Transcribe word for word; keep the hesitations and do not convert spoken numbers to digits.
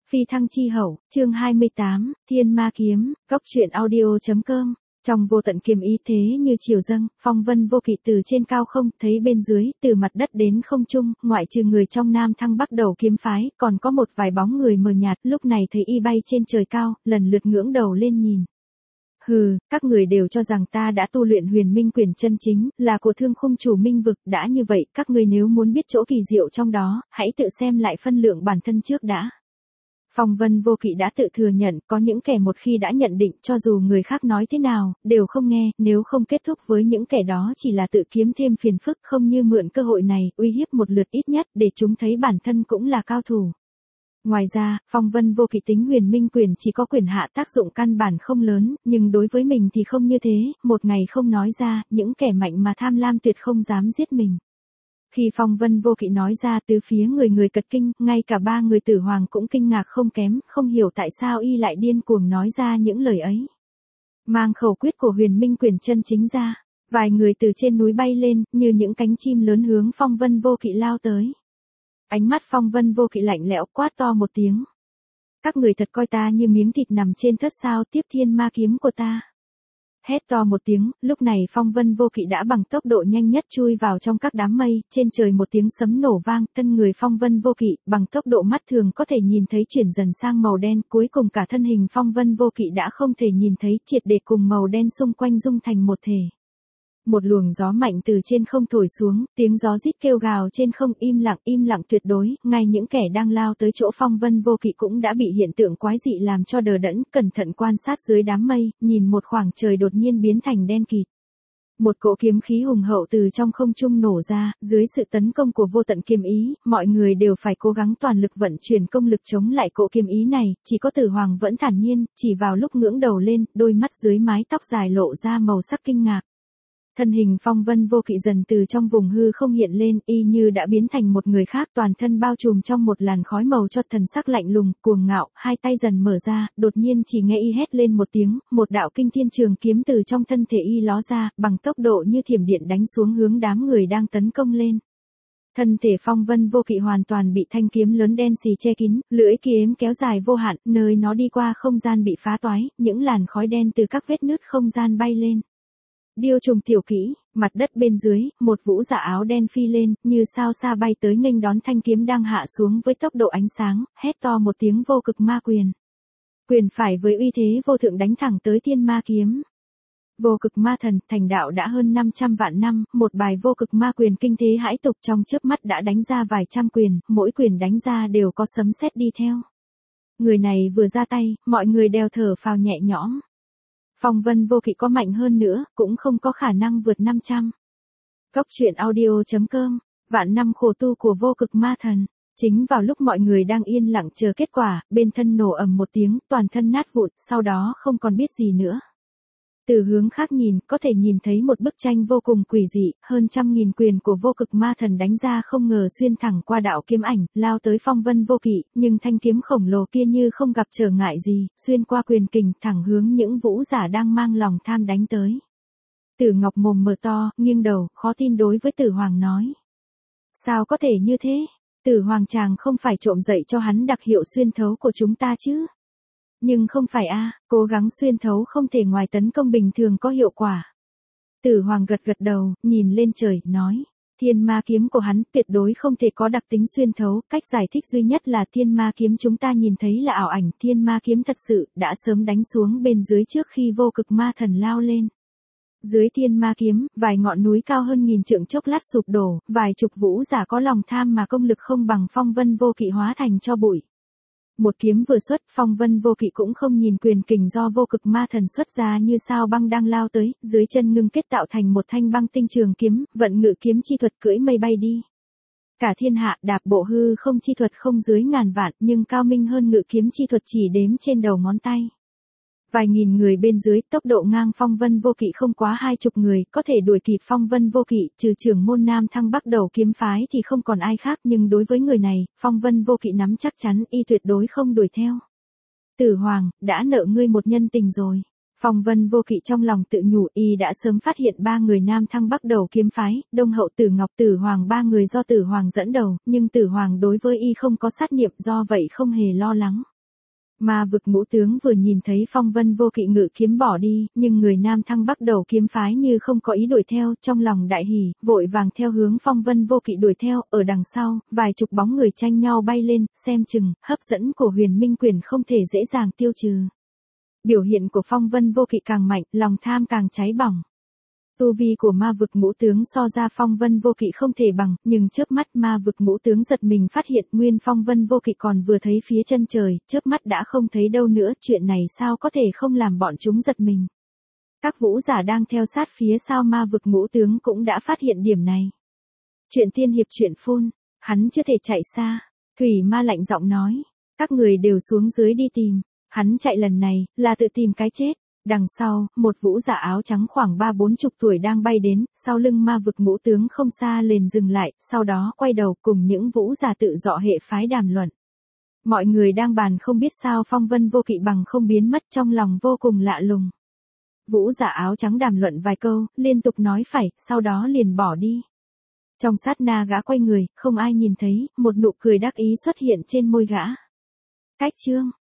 Phi thăng chi hậu, chương hai mươi tám, Thiên Ma Kiếm, Cốc truyện audio.com. Trong vô tận kiếm ý thế như chiều dâng, phong vân vô kỵ từ trên cao không thấy bên dưới, từ mặt đất đến không trung, ngoại trừ người trong Nam Thăng Bắc Đầu kiếm phái, còn có một vài bóng người mờ nhạt, lúc này thấy y bay trên trời cao, lần lượt ngưỡng đầu lên nhìn. Hừ, các người đều cho rằng ta đã tu luyện huyền minh quyền chân chính, là của thương khung chủ minh vực, đã như vậy, các người nếu muốn biết chỗ kỳ diệu trong đó, hãy tự xem lại phân lượng bản thân trước đã. Phong vân vô kỵ đã tự thừa nhận, có những kẻ một khi đã nhận định cho dù người khác nói thế nào, đều không nghe, nếu không kết thúc với những kẻ đó chỉ là tự kiếm thêm phiền phức, không như mượn cơ hội này, uy hiếp một lượt ít nhất để chúng thấy bản thân cũng là cao thủ. Ngoài ra, phong vân vô kỵ tính huyền minh quyền chỉ có quyền hạ tác dụng căn bản không lớn, nhưng đối với mình thì không như thế, một ngày không nói ra, những kẻ mạnh mà tham lam tuyệt không dám giết mình. Khi phong vân vô kỵ nói ra từ phía người người cật kinh, ngay cả ba người tử hoàng cũng kinh ngạc không kém, không hiểu tại sao y lại điên cuồng nói ra những lời ấy. Mang khẩu quyết của huyền minh quyền chân chính ra, vài người từ trên núi bay lên, như những cánh chim lớn hướng phong vân vô kỵ lao tới. Ánh mắt phong vân vô kỵ lạnh lẽo quát to một tiếng. Các người thật coi ta như miếng thịt nằm trên thớt sao, tiếp thiên ma kiếm của ta. Hét to một tiếng, lúc này phong vân vô kỵ đã bằng tốc độ nhanh nhất chui vào trong các đám mây, trên trời một tiếng sấm nổ vang, thân người phong vân vô kỵ, bằng tốc độ mắt thường có thể nhìn thấy chuyển dần sang màu đen, cuối cùng cả thân hình phong vân vô kỵ đã không thể nhìn thấy, triệt để cùng màu đen xung quanh dung thành một thể. Một luồng gió mạnh từ trên không thổi xuống, tiếng gió rít kêu gào trên không im lặng im lặng tuyệt đối, ngay những kẻ đang lao tới chỗ phong vân vô kỵ cũng đã bị hiện tượng quái dị làm cho đờ đẫn, cẩn thận quan sát dưới đám mây, nhìn một khoảng trời đột nhiên biến thành đen kịt. Một cỗ kiếm khí hùng hậu từ trong không trung nổ ra, dưới sự tấn công của vô tận kiếm ý, mọi người đều phải cố gắng toàn lực vận chuyển công lực chống lại cỗ kiếm ý này, chỉ có Tử Hoàng vẫn thản nhiên, chỉ vào lúc ngưỡng đầu lên, đôi mắt dưới mái tóc dài lộ ra màu sắc kinh ngạc. Thân hình phong vân vô kỵ dần từ trong vùng hư không hiện lên, y như đã biến thành một người khác, toàn thân bao trùm trong một làn khói màu cho thần sắc lạnh lùng, cuồng ngạo, hai tay dần mở ra, đột nhiên chỉ nghe y hét lên một tiếng, một đạo kinh thiên trường kiếm từ trong thân thể y ló ra, bằng tốc độ như thiểm điện đánh xuống hướng đám người đang tấn công lên. Thân thể phong vân vô kỵ hoàn toàn bị thanh kiếm lớn đen xì che kín, lưỡi kiếm kéo dài vô hạn, nơi nó đi qua không gian bị phá toái, những làn khói đen từ các vết nứt không gian bay lên. Điêu trùng tiểu kỹ, mặt đất bên dưới, một vũ giả áo đen phi lên, như sao xa bay tới nghênh đón thanh kiếm đang hạ xuống với tốc độ ánh sáng, hét to một tiếng vô cực ma quyền. Quyền phải với uy thế vô thượng đánh thẳng tới thiên ma kiếm. Vô cực ma thần, thành đạo đã hơn năm trăm vạn năm, một bài vô cực ma quyền kinh thế hãi tục trong chớp mắt đã đánh ra vài trăm quyền, mỗi quyền đánh ra đều có sấm sét đi theo. Người này vừa ra tay, mọi người đều thở phào nhẹ nhõm. Phong vân vô kỵ có mạnh hơn nữa, cũng không có khả năng vượt năm trăm. Cốc truyện audio.com, vạn năm khổ tu của vô cực ma thần. Chính vào lúc mọi người đang yên lặng chờ kết quả, bên thân nổ ầm một tiếng, toàn thân nát vụn, sau đó không còn biết gì nữa. Từ hướng khác nhìn, có thể nhìn thấy một bức tranh vô cùng quỷ dị, hơn trăm nghìn quyền của vô cực ma thần đánh ra không ngờ xuyên thẳng qua đạo kiếm ảnh, lao tới phong vân vô kỵ, nhưng thanh kiếm khổng lồ kia như không gặp trở ngại gì, xuyên qua quyền kình, thẳng hướng những vũ giả đang mang lòng tham đánh tới. Tử Ngọc mồm mở to, nghiêng đầu, khó tin đối với Tử Hoàng nói. Sao có thể như thế? Tử Hoàng chàng không phải trộm dậy cho hắn đặc hiệu xuyên thấu của chúng ta chứ? Nhưng không phải a, à, cố gắng xuyên thấu không thể ngoài tấn công bình thường có hiệu quả. Tử Hoàng gật gật đầu, nhìn lên trời, nói, thiên ma kiếm của hắn tuyệt đối không thể có đặc tính xuyên thấu, cách giải thích duy nhất là thiên ma kiếm chúng ta nhìn thấy là ảo ảnh, thiên ma kiếm thật sự đã sớm đánh xuống bên dưới trước khi vô cực ma thần lao lên. Dưới thiên ma kiếm, vài ngọn núi cao hơn nghìn trượng chốc lát sụp đổ, vài chục vũ giả có lòng tham mà công lực không bằng phong vân vô kỵ hóa thành cho bụi. Một kiếm vừa xuất, phong vân vô kỵ cũng không nhìn quyền kình do vô cực ma thần xuất ra như sao băng đang lao tới, dưới chân ngưng kết tạo thành một thanh băng tinh trường kiếm, vận ngự kiếm chi thuật cưỡi mây bay đi. Cả thiên hạ đạp bộ hư không chi thuật không dưới ngàn vạn, nhưng cao minh hơn ngự kiếm chi thuật chỉ đếm trên đầu ngón tay. Vài nghìn người bên dưới, tốc độ ngang phong vân vô kỵ không quá hai chục người, có thể đuổi kịp phong vân vô kỵ, trừ trưởng môn Nam Thăng Bắc Đầu kiếm phái thì không còn ai khác, nhưng đối với người này, phong vân vô kỵ nắm chắc chắn y tuyệt đối không đuổi theo. Tử Hoàng, đã nợ ngươi một nhân tình rồi. Phong vân vô kỵ trong lòng tự nhủ, y đã sớm phát hiện ba người Nam Thăng Bắc Đầu kiếm phái, Đông Hậu Tử Ngọc Tử Hoàng ba người do Tử Hoàng dẫn đầu, nhưng Tử Hoàng đối với y không có sát niệm, do vậy không hề lo lắng. Ma vực ngũ tướng vừa nhìn thấy Phong Vân Vô Kỵ ngự kiếm bỏ đi, nhưng người Nam Thăng Bắc đầu kiếm phái như không có ý đuổi theo, trong lòng đại hỉ, vội vàng theo hướng Phong Vân Vô Kỵ đuổi theo, ở đằng sau, vài chục bóng người tranh nhau bay lên, xem chừng, hấp dẫn của Huyền Minh Quyền không thể dễ dàng tiêu trừ. Biểu hiện của Phong Vân Vô Kỵ càng mạnh, lòng tham càng cháy bỏng. Tu vi của ma vực ngũ tướng so ra Phong Vân Vô Kỵ không thể bằng, nhưng chớp mắt ma vực ngũ tướng giật mình phát hiện nguyên Phong Vân Vô Kỵ còn vừa thấy phía chân trời, chớp mắt đã không thấy đâu nữa, chuyện này sao có thể không làm bọn chúng giật mình. Các vũ giả đang theo sát phía sau ma vực ngũ tướng cũng đã phát hiện điểm này. Chuyện tiên hiệp chuyện phun, hắn chưa thể chạy xa, Thủy Ma lạnh giọng nói, các người đều xuống dưới đi tìm, hắn chạy lần này, là tự tìm cái chết. Đằng sau, một vũ giả áo trắng khoảng ba bốn chục tuổi đang bay đến, sau lưng ma vực ngũ tướng không xa liền dừng lại, sau đó quay đầu cùng những vũ giả tự dọ hệ phái đàm luận. Mọi người đang bàn không biết sao Phong Vân Vô Kỵ bằng không biến mất, trong lòng vô cùng lạ lùng. Vũ giả áo trắng đàm luận vài câu, liên tục nói phải, sau đó liền bỏ đi. Trong sát na gã quay người, không ai nhìn thấy, một nụ cười đắc ý xuất hiện trên môi gã. Cách chương